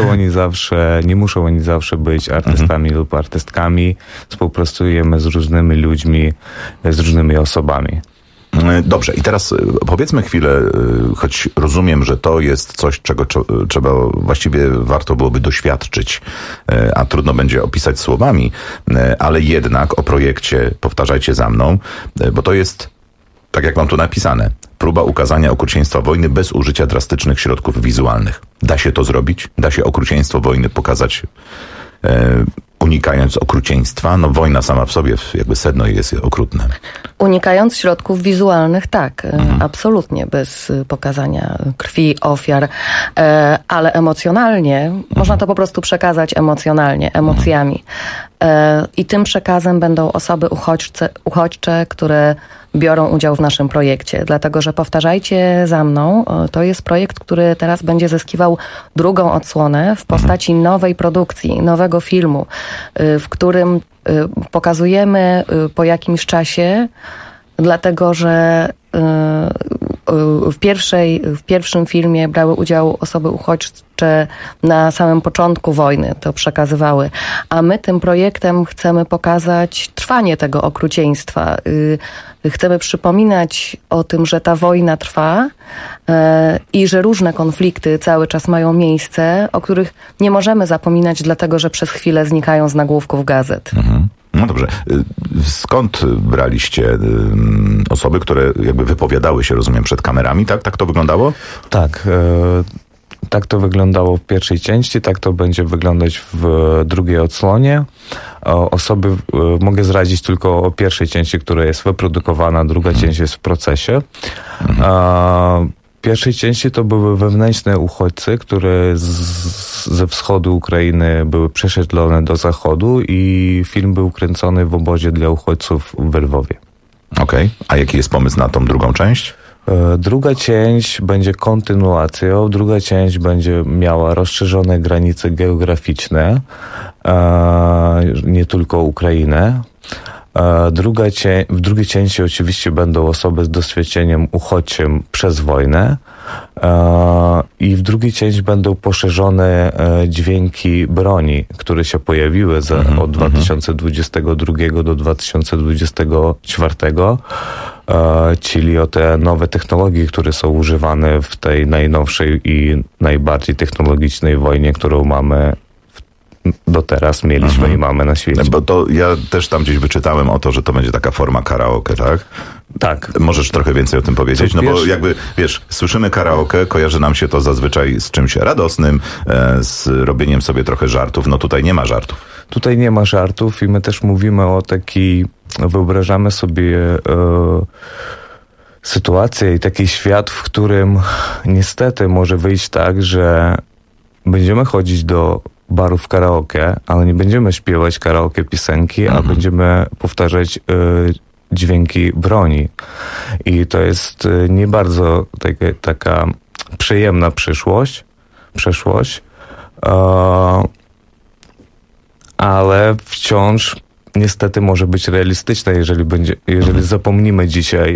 nie muszą oni zawsze być artystami lub artystkami. Współpracujemy z różnymi ludźmi, z różnymi osobami. Dobrze, i teraz powiedzmy chwilę, choć rozumiem, że to jest coś, czego trzeba, właściwie warto byłoby doświadczyć, a trudno będzie opisać słowami, ale jednak o projekcie powtarzajcie za mną, bo to jest, tak jak mam tu napisane, próba ukazania okrucieństwa wojny bez użycia drastycznych środków wizualnych. Da się to zrobić? Da się okrucieństwo wojny pokazać unikając okrucieństwa? No wojna sama w sobie, jakby sedno jest okrutne. Unikając środków wizualnych, tak, absolutnie, bez pokazania krwi, ofiar, ale emocjonalnie, można to po prostu przekazać emocjonalnie, emocjami. I tym przekazem będą osoby uchodźcze, które biorą udział w naszym projekcie. Dlatego, że powtarzajcie za mną, to jest projekt, który teraz będzie zyskiwał drugą odsłonę w postaci nowej produkcji, nowego filmu, w którym pokazujemy po jakimś czasie, dlatego, że w pierwszym filmie brały udział osoby uchodźcze na samym początku wojny, to przekazywały. A my tym projektem chcemy pokazać trwanie tego okrucieństwa. Chcemy przypominać o tym, że ta wojna trwa i że różne konflikty cały czas mają miejsce, o których nie możemy zapominać, dlatego że przez chwilę znikają z nagłówków gazet. No dobrze. Skąd braliście osoby, które jakby wypowiadały się, rozumiem, przed kamerami, tak? Tak to wyglądało? Tak. Tak to wyglądało w pierwszej części, tak to będzie wyglądać w drugiej odsłonie. Osoby, mogę zdradzić tylko o pierwszej części, która jest wyprodukowana, druga część jest w procesie. W pierwszej części to były wewnętrzne uchodźcy, które ze wschodu Ukrainy były przesiedlone do zachodu i film był kręcony w obozie dla uchodźców w Lwowie. Okej. A jaki jest pomysł na tą drugą część? Druga część będzie kontynuacją, druga część będzie miała rozszerzone granice geograficzne, nie tylko Ukrainę. W drugiej części oczywiście będą osoby z doświadczeniem uchodźczym przez wojnę i w drugiej części będą poszerzone dźwięki broni, które się pojawiły od 2022 do 2024, czyli o te nowe technologie, które są używane w tej najnowszej i najbardziej technologicznej wojnie, którą mamy do teraz mieliśmy i mamy na świecie. Bo to ja też tam gdzieś wyczytałem o to, że to będzie taka forma karaoke, tak? Tak. Możesz trochę więcej o tym powiedzieć? No bo jakby, wiesz, słyszymy karaoke, kojarzy nam się to zazwyczaj z czymś radosnym, z robieniem sobie trochę żartów. No tutaj nie ma żartów. Tutaj nie ma żartów i my też mówimy o takiej wyobrażamy sobie sytuację i taki świat, w którym niestety może wyjść tak, że będziemy chodzić do barów karaoke, ale nie będziemy śpiewać karaoke piosenki, a będziemy powtarzać dźwięki broni. I to jest nie bardzo taka przyjemna przeszłość, ale wciąż niestety może być realistyczna, jeżeli zapomnimy dzisiaj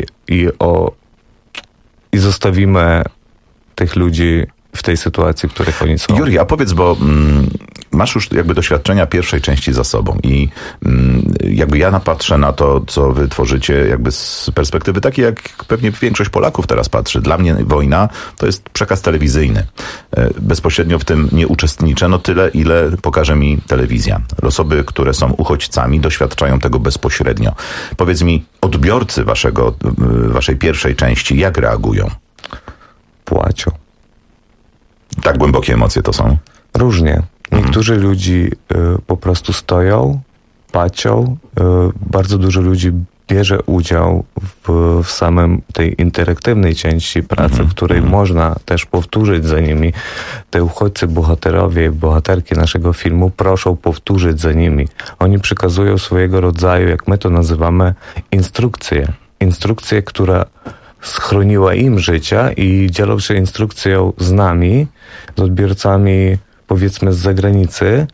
i zostawimy tych ludzi w tej sytuacji, w której oni są. Juri, a powiedz, bo masz już jakby doświadczenia pierwszej części za sobą i jakby ja patrzę na to, co wy tworzycie jakby z perspektywy takiej, jak pewnie większość Polaków teraz patrzy. Dla mnie wojna to jest przekaz telewizyjny. Bezpośrednio w tym nie uczestniczę, no tyle, ile pokaże mi telewizja. Osoby, które są uchodźcami, doświadczają tego bezpośrednio. Powiedz mi, odbiorcy waszej pierwszej części, jak reagują? Płaczą. Tak głębokie emocje to są? Różnie. Niektórzy ludzi po prostu stoją, patrzą. Bardzo dużo ludzi bierze udział w samym tej interaktywnej części pracy, w której można też powtórzyć za nimi. Te uchodźcy, bohaterowie i bohaterki naszego filmu proszą powtórzyć za nimi. Oni przekazują swojego rodzaju, jak my to nazywamy, instrukcję. Instrukcję, która schroniła im życia i dzielą się instrukcją z nami, z odbiorcami, powiedzmy, z zagranicy,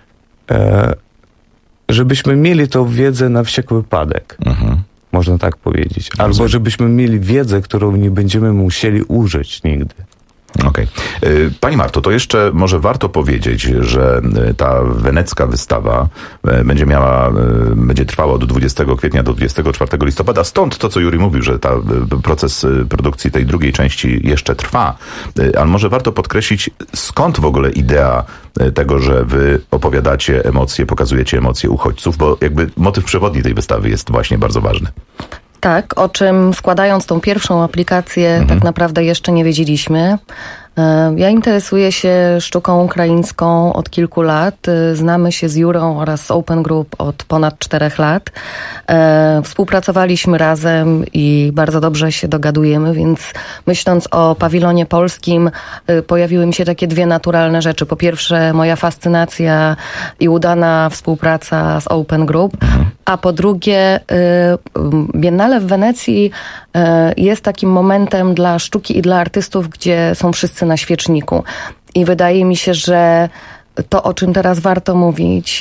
żebyśmy mieli tą wiedzę na wszelki wypadek. Można tak powiedzieć. Albo żebyśmy mieli wiedzę, którą nie będziemy musieli użyć nigdy. Okej. Pani Marto, to jeszcze może warto powiedzieć, że ta wenecka wystawa będzie trwała od 20 kwietnia do 24 listopada. Stąd to, co Juri mówił, że proces produkcji tej drugiej części jeszcze trwa. Ale może warto podkreślić, skąd w ogóle idea tego, że wy opowiadacie emocje, pokazujecie emocje uchodźców, bo jakby motyw przewodni tej wystawy jest właśnie bardzo ważny. Tak, o czym składając tą pierwszą aplikację tak naprawdę jeszcze nie wiedzieliśmy. Ja interesuję się sztuką ukraińską od kilku lat. Znamy się z Jurą oraz z Open Group od ponad 4 lat. Współpracowaliśmy razem i bardzo dobrze się dogadujemy, więc myśląc o pawilonie polskim, pojawiły mi się takie dwie naturalne rzeczy. Po pierwsze, moja fascynacja i udana współpraca z Open Group, a po drugie, Biennale w Wenecji jest takim momentem dla sztuki i dla artystów, gdzie są wszyscy na świeczniku. I wydaje mi się, że to, o czym teraz warto mówić,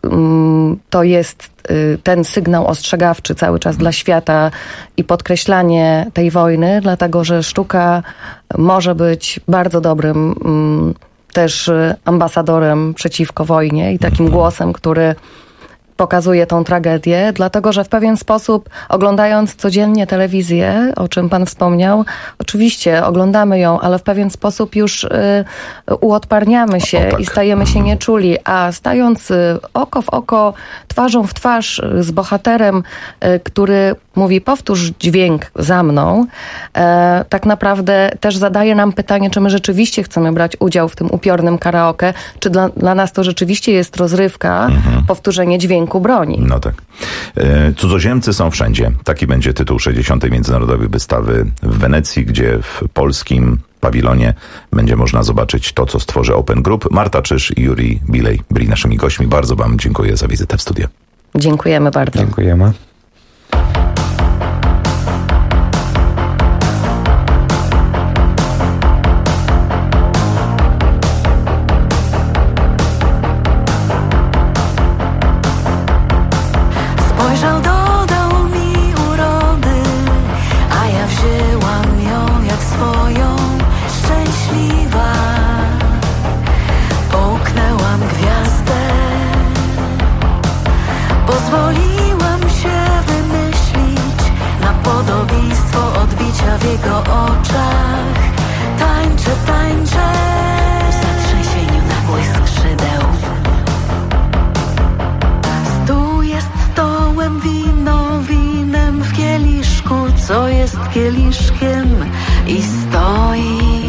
to jest ten sygnał ostrzegawczy cały czas dla świata i podkreślanie tej wojny, dlatego że sztuka może być bardzo dobrym też ambasadorem przeciwko wojnie i takim głosem, który pokazuje tą tragedię, dlatego że w pewien sposób, oglądając codziennie telewizję, o czym pan wspomniał, oczywiście oglądamy ją, ale w pewien sposób już uodparniamy się i stajemy się nieczuli, a stając oko w oko, twarzą w twarz z bohaterem, który mówi powtórz dźwięk za mną, tak naprawdę też zadaje nam pytanie, czy my rzeczywiście chcemy brać udział w tym upiornym karaoke, czy dla nas to rzeczywiście jest rozrywka, powtórzenie dźwięku broni. No tak. Cudzoziemcy są wszędzie. Taki będzie tytuł 60. Międzynarodowej Wystawy w Wenecji, gdzie w polskim pawilonie będzie można zobaczyć to, co stworzy Open Group. Marta Czyż i Juri Bilej byli naszymi gośćmi. Bardzo wam dziękuję za wizytę w studiu. Dziękujemy bardzo. Dziękujemy. Pozwoliłam się wymyślić na podobieństwo odbicia w jego oczach. Tańczę, tańczę w zatrzęsieniu nagłych skrzydeł. Stół jest stołem, wino winem w kieliszku, co jest kieliszkiem i stoi,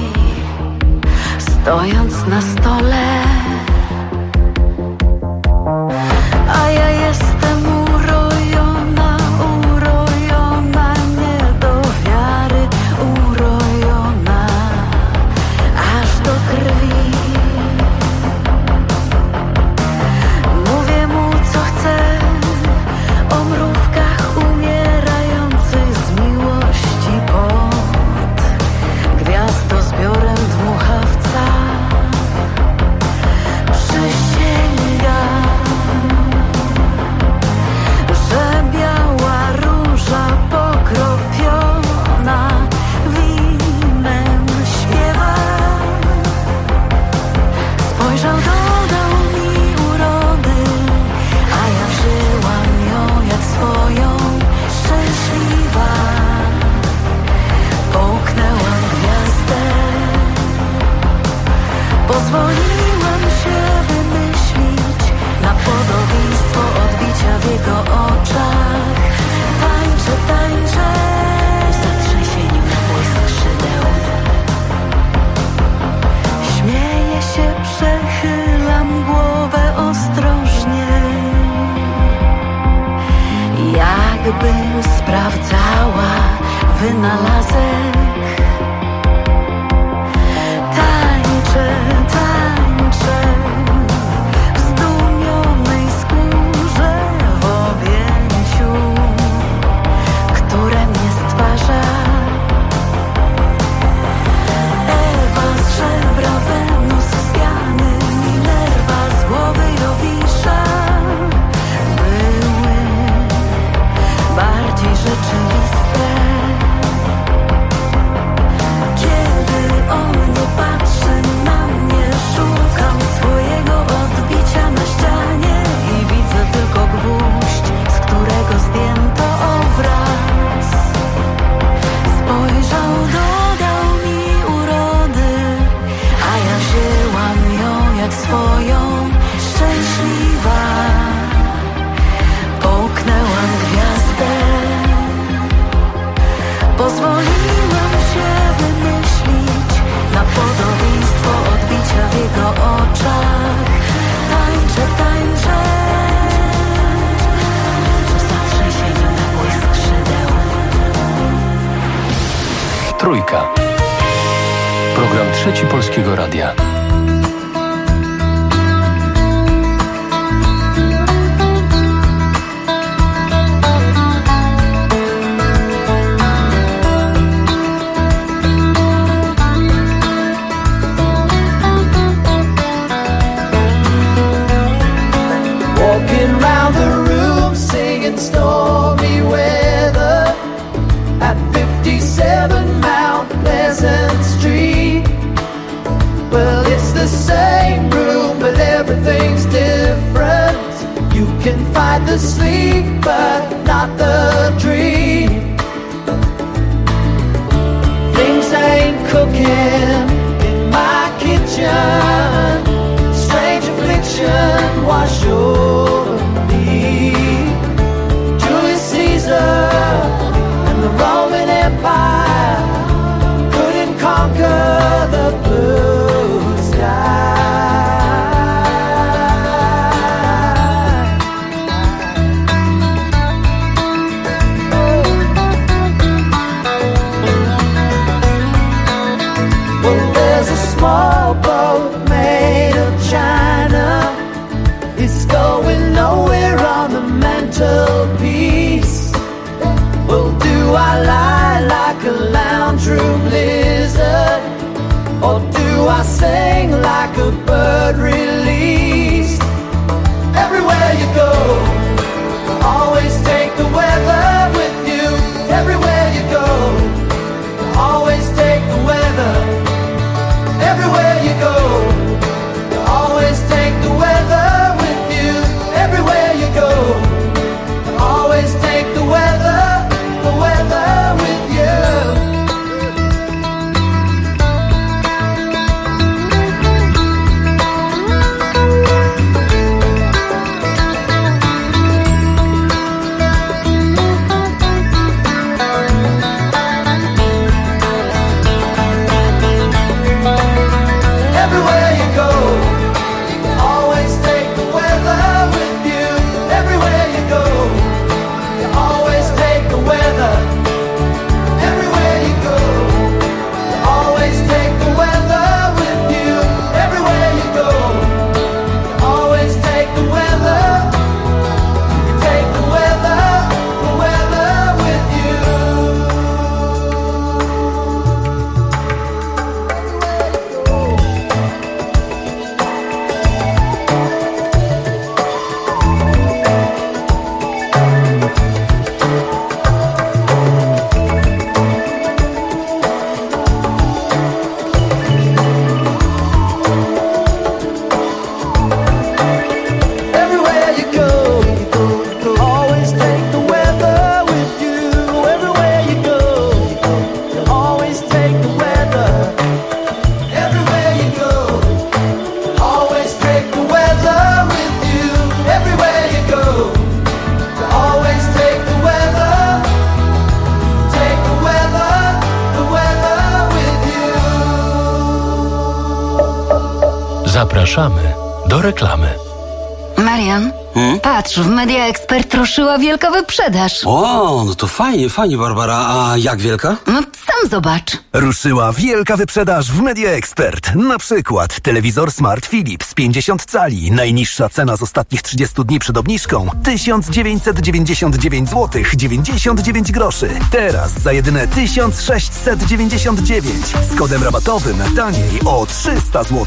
stojąc na stole. A ja jestem urojona sprawdzała wynalazek. Tańczę, tańczę w zdumionej skórze, w objęciu, które mnie stwarza. Ewa z żebra, Wenus z piany, Minerva z głowy Jowisza były bardziej rzeczywiste. Kiedy on nie patrzy na mnie, szukam swojego odbicia na ścianie i widzę tylko gwóźdź, z którego zdjęto obraz. Spojrzał, dodał mi urody, a ja wzięłam ją jak swoją, szczęśliwa. Połknęłam gwiazdę, pozwoliłam się wymyślić na podobieństwo odbicia w jego oczach. Tańczę, tańczę w zatrzęsieniu nagłych skrzydeł. Trójka. Program Trzeci Polskiego Radia. Walking round the room singing stormy weather at 57 Mount Pleasant Street. Well, it's the same room, but everything's different. You can fight the sleep, but not the dream. Things ain't cooking in my kitchen. Strange affliction wash over me. Julius Caesar and the Roman Empire couldn't conquer the blue sky. Well, there's a small boat made of China. It's going nowhere on the mantelpiece. Well, do I lie like a lounge room lizard, or do I sing like a bird released? Everywhere you go, always take the weather with you. Everywhere you go, always take the weather. Everywhere you go, always take the weather with you. Everywhere you go, always take the weather with you. Everywhere you go, always take the weather with you. Everywhere you go, you always take the weather. Everywhere you go, you always take the weather with you. Everywhere you go, you always take the weather. You take the weather with you. Everywhere you go, always take the weather with you. Everywhere you go, always take the weather. Everywhere you go, always take the weather with you. Everywhere you go, always take the weather. Take the weather with you. Zapraszamy do reklamy. Marian, patrz, w Media Expert ruszyła wielka wyprzedaż. O, no to fajnie, Barbara. A jak wielka? No sam zobacz. Ruszyła wielka wyprzedaż w Media Expert. Na przykład telewizor Smart Philips 50 cali. Najniższa cena z ostatnich 30 dni przed obniżką 1999 zł 99 groszy. Teraz za jedyne 1699 z kodem rabatowym taniej o 300 zł.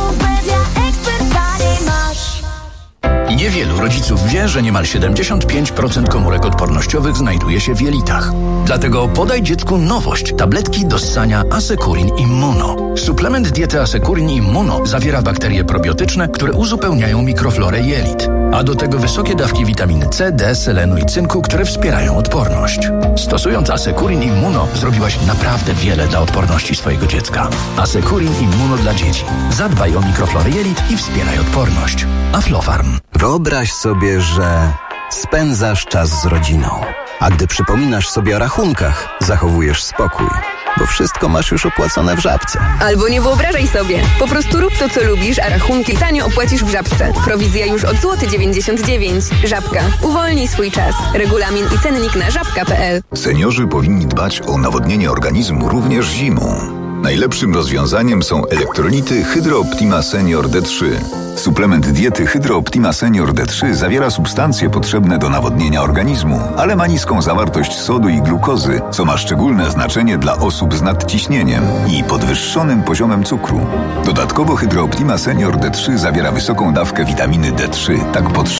Niewielu rodziców wie, że niemal 75% komórek odpornościowych znajduje się w jelitach. Dlatego podaj dziecku nowość. Tabletki do ssania Asekurin Immuno. Suplement diety Asekurin Immuno zawiera bakterie probiotyczne, które uzupełniają mikroflorę jelit. A do tego wysokie dawki witaminy C, D, selenu i cynku, które wspierają odporność. Stosując Asekurin Immuno zrobiłaś naprawdę wiele dla odporności swojego dziecka. Asekurin Immuno dla dzieci. Zadbaj o mikroflorę jelit i wspieraj odporność. Aflofarm. Wyobraź sobie, że spędzasz czas z rodziną, a gdy przypominasz sobie o rachunkach, zachowujesz spokój, bo wszystko masz już opłacone w Żabce. Albo nie wyobrażaj sobie. Po prostu rób to, co lubisz, a rachunki tanio opłacisz w Żabce. Prowizja już od złoty 99 zł. Żabka. Uwolnij swój czas. Regulamin i cennik na żabka.pl. Seniorzy powinni dbać o nawodnienie organizmu również zimą. Najlepszym rozwiązaniem są elektrolity Hydro Optima Senior D3. Suplement diety Hydro Optima Senior D3 zawiera substancje potrzebne do nawodnienia organizmu, ale ma niską zawartość sodu i glukozy, co ma szczególne znaczenie dla osób z nadciśnieniem i podwyższonym poziomem cukru. Dodatkowo Hydro Optima Senior D3 zawiera wysoką dawkę witaminy D3, tak potrzebną